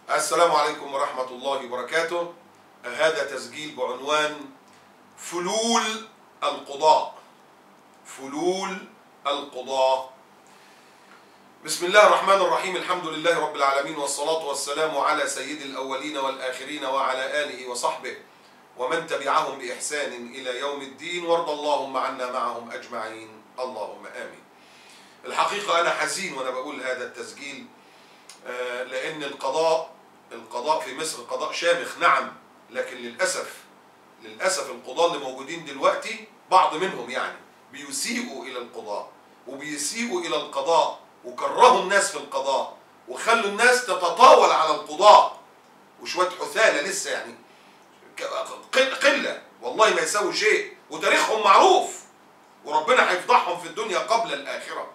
السلام عليكم ورحمة الله وبركاته. هذا تسجيل بعنوان فلول القضاء. فلول القضاء. بسم الله الرحمن الرحيم. الحمد لله رب العالمين، والصلاة والسلام على سيد الأولين والآخرين وعلى آله وصحبه ومن تبعهم بإحسان إلى يوم الدين، وارض اللهم عنا معهم أجمعين، اللهم آمين. الحقيقة أنا حزين وأنا بقول هذا التسجيل، لأن القضاء في مصر قضاء شامخ، نعم، لكن للأسف القضاة اللي موجودين دلوقتي بعض منهم يعني بيسيئوا إلى القضاء وبيسيئوا إلى القضاء وكرهوا الناس في القضاء وخلوا الناس تتطاول على القضاء، وشوية حثالة لسه يعني قلة والله ما يساوي شيء، وتاريخهم معروف وربنا هيفضحهم في الدنيا قبل الآخرة.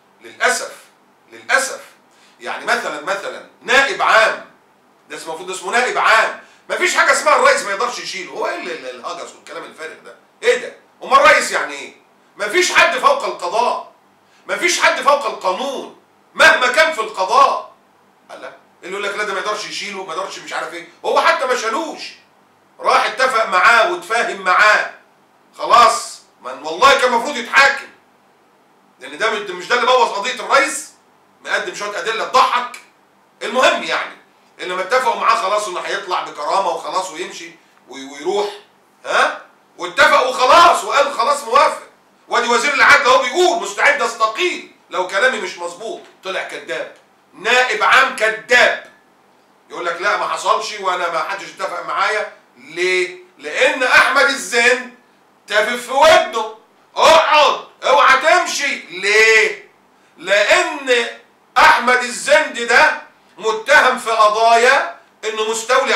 للأسف يعني مثلا نائب عام، ده المفروض اسمه نائب عام، مفيش حاجة اسمها الرئيس ما يقدرش يشيله. هو ايه الهجس والكلام الفارغ ده؟ ايه ده؟ امال الرئيس يعني ايه؟ مفيش حد فوق القضاء، مفيش حد فوق القانون مهما كان في القضاء. الله، اللي يقول لك لا ده ما يقدرش يشيله، ما يقدرش مش عارف ايه، هو حتى ما شالوش، راح اتفق معاه واتفاهم معاه خلاص، من والله كان المفروض يتحاكم، لان ده مش ده اللي بوظ قضيه الرئيس، مقدم شويه ادله تضحك. المهم يعني اللي ما اتفقوا معاه خلاص انه هيطلع بكرامه وخلاص ويمشي ويروح، واتفقوا خلاص وقال خلاص موافق، وادي وزير العدل اهو بيقول مستعد استقيل لو كلامي مش مظبوط. طلع كذاب، نائب عام كذاب، يقول لك لا ما حصلش وانا ما حدش اتفق معايا. ليه؟ لان احمد الزند تافف في ودنه، اقعد اوعى تمشي. ليه؟ لان احمد الزند ده متهم في قضايا انه مستولي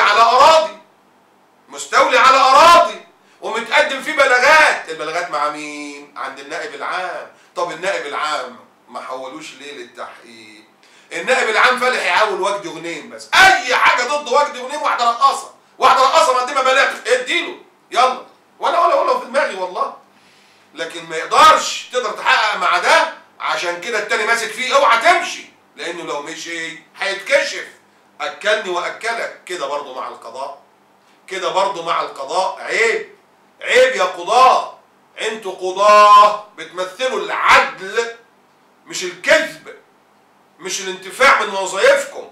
على اراضي ومتقدم فيه بلاغات. البلاغات مع مين؟ عند النائب العام. طب النائب العام ما حولوش ليه للتحقيق؟ النائب العام فالح يعاول وجدي غنيم، بس اي حاجه ضد وجدي غنيم، واحده رقاصه مقدمه بلاغ اديله يلا، ولا في دماغي والله. لكن ما يقدرش تقدر تحقق مع ده، عشان كده التاني ماسك فيه اوعى تمشي، لانه لو مشي هيتكشف. اكلني واكلك. كده برضه مع القضاء عيب يا قضاة. انتوا قضاة بتمثلوا العدل مش الكذب، مش الانتفاع من وظائفكم.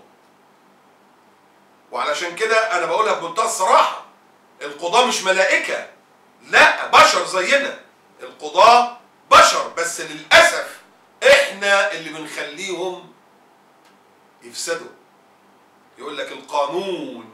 وعلشان كده انا بقولها بمنتهى الصراحة، القضاة مش ملائكة، لا، بشر زينا. القضاة بشر، بس للأسف احنا اللي بنخليهم يفسدوا. يقول لك القانون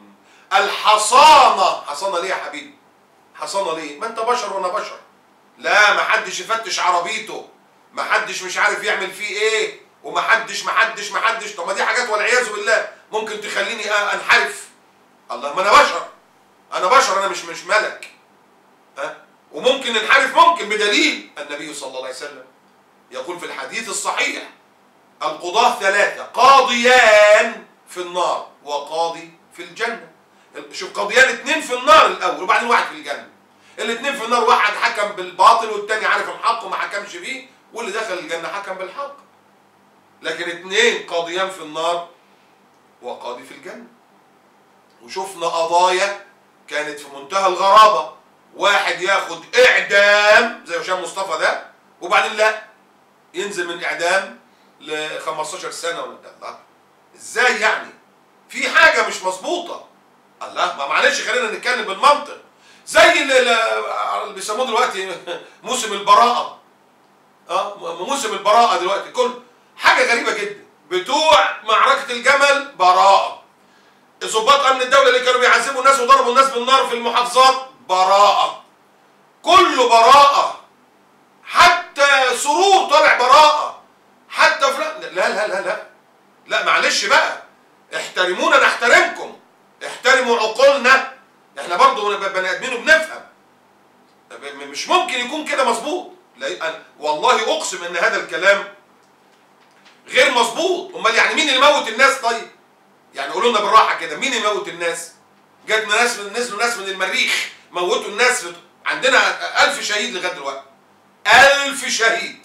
حصانة ليه يا حبيبي؟ حصانة ليه؟ ما انت بشر وانا بشر. لا، ما حدش يفتش عربيته، ما حدش مش عارف يعمل فيه ايه، وما حدش. طب ما دي حاجات والعياذ بالله ممكن تخليني انحرف. الله، ما انا بشر، انا مش ملك. وممكن ننحرف، ممكن، بدليل النبي صلى الله عليه وسلم يقول في الحديث الصحيح: القضاة ثلاثة، قاضيان في النار وقاضي في الجنة. شوف، قاضيان، 2 في النار الاول وبعدين 1 في الجنة. ال2 في النار، واحد حكم بالباطل والتاني عارف الحق وما حكمش بيه، واللي دخل الجنة حكم بالحق. لكن 2 قاضيان في النار وقاضي في الجنة. وشفنا قضايا كانت في منتهى الغرابة، واحد ياخد اعدام زي هشام مصطفى ده، وبعدين لا، ينزل من اعدام ل 15 سنة. ولا الله، ازاي يعني؟ في حاجة مش مظبوطة. الله، ما معلش، خلينا نتكلم بالمنطق. زي اللي بيسموه دلوقتي موسم البراءة. موسم البراءة دلوقتي، كل حاجة غريبة جدا. بتوع معركة الجمل براءة، ضباط امن الدولة اللي كانوا بيعذبوا الناس وضربوا الناس بالنار في المحافظات براءة، كله براءة. حتى سرور طالع براءة، حتى فلان. لا معلش بقى، احترمونا نحترمكم، احترموا عقولنا، احنا برضو بني ادمين وبنفهم. مش ممكن يكون كده مظبوط. والله اقسم ان هذا الكلام غير مظبوط. امال يعني مين اللي موت الناس؟ طيب يعني قولوا لنا بالراحه كده، مين اللي موت الناس؟ جاتنا ناس نزلوا ناس من المريخ موتوا الناس. عندنا 1000 شهيد لغايه دلوقتي، 1000 شهيد،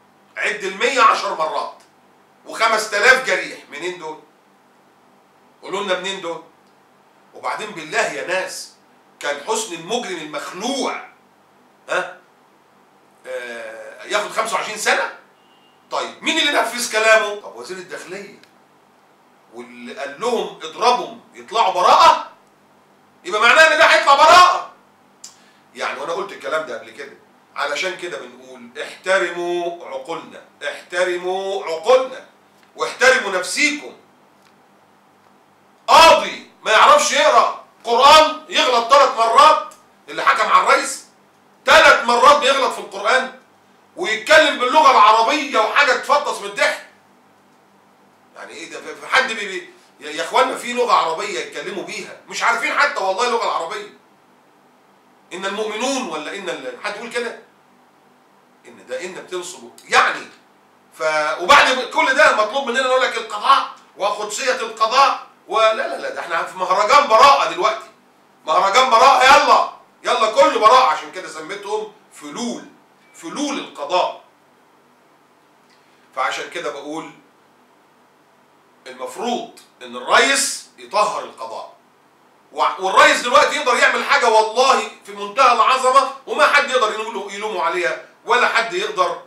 عد 110 مرات، و5000 جريح. منين دول؟ قولوا لنا منين دول؟ وبعدين بالله يا ناس، كان حسني المجرم المخلوع ياخد 25 سنة؟ طيب مين اللي نفذ كلامه؟ طب وزير الداخلية واللي قال لهم اضربهم يطلعوا براءة، يبقى معناه ان ده هيطلع براءة. يعني وانا قلت الكلام ده قبل كده، علشان كده بنقول احترموا عقولنا، احترموا عقولنا، واحترموا نفسيكم. قاضي ما يعرفش يقرا قرآن يغلط 3 مرات، اللي حكم على الرئيس 3 مرات بيغلط في القرآن، ويتكلم باللغة العربية وحاجة تفطس من الضحك. يعني ايه ده؟ في حد يا اخوانا في لغة عربية يتكلموا بيها مش عارفين حتى والله اللغة العربية. ان المؤمنون ولا ان حد يقول كده؟ ان ده ان بتنصب يعني. وبعد كل ده مطلوب مننا نقول لك القضاء وقدسية القضاء ولا لا لا، ده احنا في مهرجان براءة دلوقتي، مهرجان براءة. يلا يلا كله براءة، عشان كده سميتهم فلول، فلول القضاء. فعشان كده بقول المفروض ان الرئيس يطهر القضاء، والرئيس دلوقتي يقدر يعمل حاجة والله في منتهى العظمة وما حد يقدر يلومه عليها، ولا حد يقدر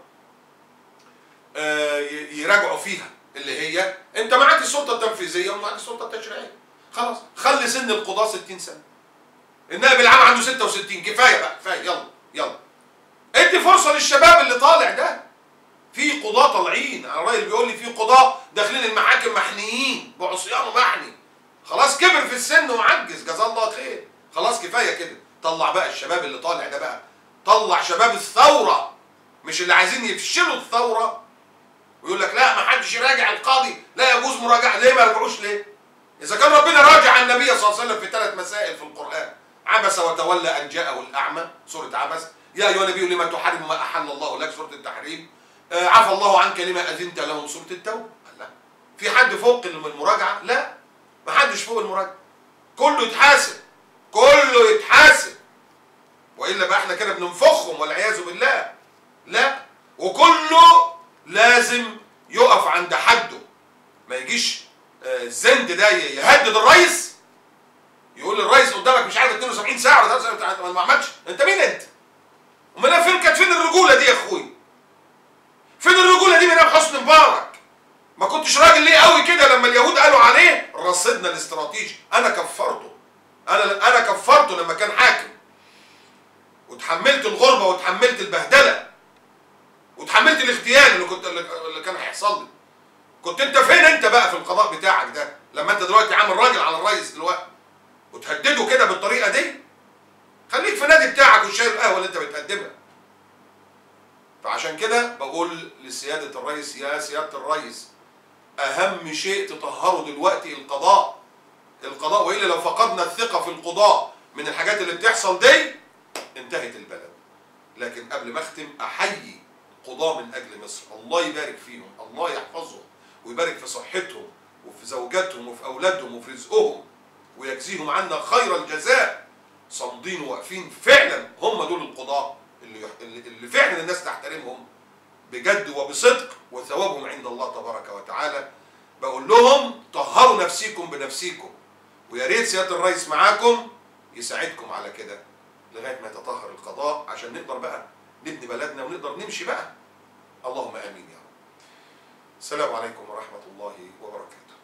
يراجعوا فيها، اللي هي انت معاك السلطة التنفيذية ومعاك السلطة التشريعية. خلاص خلي سن القضاء 60 سنة، النائب العام عنده 66، كفاية بقى، كفاية. يلا يلا ادي فرصة للشباب اللي طالع ده. في قضاة طالعين، انا الراجل بيقول لي في قضاة داخلين المحاكم محنيين بعصيان محني، خلاص كبر في السن وعجز، جزاه الله خير، خلاص كفاية كده. طلع بقى الشباب اللي طالع ده بقى، طلع شباب الثورة، مش اللي عايزين يفشلوا الثورة ويقول لك لا ما حدش يراجع القاضي، لا يجوز مراجعة. ليه ما يرجعوش ليه؟ إذا كان ربنا راجع النبي صلى الله عليه وسلم في 3 مسائل في القرآن، عبس وتولى أن جاءه الأعمى سورة عبس، يا أيها النبي لما تحرم ما أحل الله لك سورة التحريم، عفى الله عنك لما أذنت لهم سورة التوبة. لا في حد فوق المراجعة؟ لا ما حدش فوق المراجعة، كله يتحاسب، كله يتحاسب، وإلا بقى احنا كده بننفخهم والعياذ بالله. لا، وكله لازم يقف عند حده، ما يجيش الزند ده يهدد الرئيس، يقول للرئيس قدامك مش عارف 72 ساعه ولا 3 ساعات ما عملتش. انت مين انت؟ امال فين كانت فين الرجوله دي يا اخوي؟ فين الرجوله دي من ايام حسني مبارك؟ ما كنتش راجل ليه قوي كده لما اليهود قالوا عليه رصدنا الاستراتيجي؟ انا كفرته، انا كفرته لما كان حاكم، وتحملت الغربه وتحملت البهدله وتحملت الاغتيال اللي كان هيحصل لي. كنت انت فين انت بقى في القضاء بتاعك ده لما انت دلوقتي عامل راجل على الرئيس دلوقتي وتهدده كده بالطريقه دي؟ خليك في النادي بتاعك وشايل القهوه اللي انت بتقدمها. فعشان كده بقول لسياده الرئيس، يا سياده الرئيس اهم شيء تطهره دلوقتي القضاء، القضاء، والا لو فقدنا الثقه في القضاء من الحاجات اللي بتحصل دي انتهت البلد. لكن قبل ما اختم احيي قضاة من اجل مصر، الله يبارك فيهم، الله يحفظهم ويبارك في صحتهم وفي زوجاتهم وفي اولادهم وفي رزقهم ويجزيهم عنا خير الجزاء. صامدين وواقفين فعلا، هم دول القضاة اللي فعلا الناس تحترمهم بجد وبصدق، وثوابهم عند الله تبارك وتعالى. بقول لهم طهروا نفسيكم بنفسيكم، ويا ريت سياده الرئيس معاكم يساعدكم على كده لغايه ما يتطهر القضاء، عشان نقدر بقى نبني بلدنا ونقدر نمشي بقى. اللهم امين يا رب. السلام عليكم ورحمه الله وبركاته.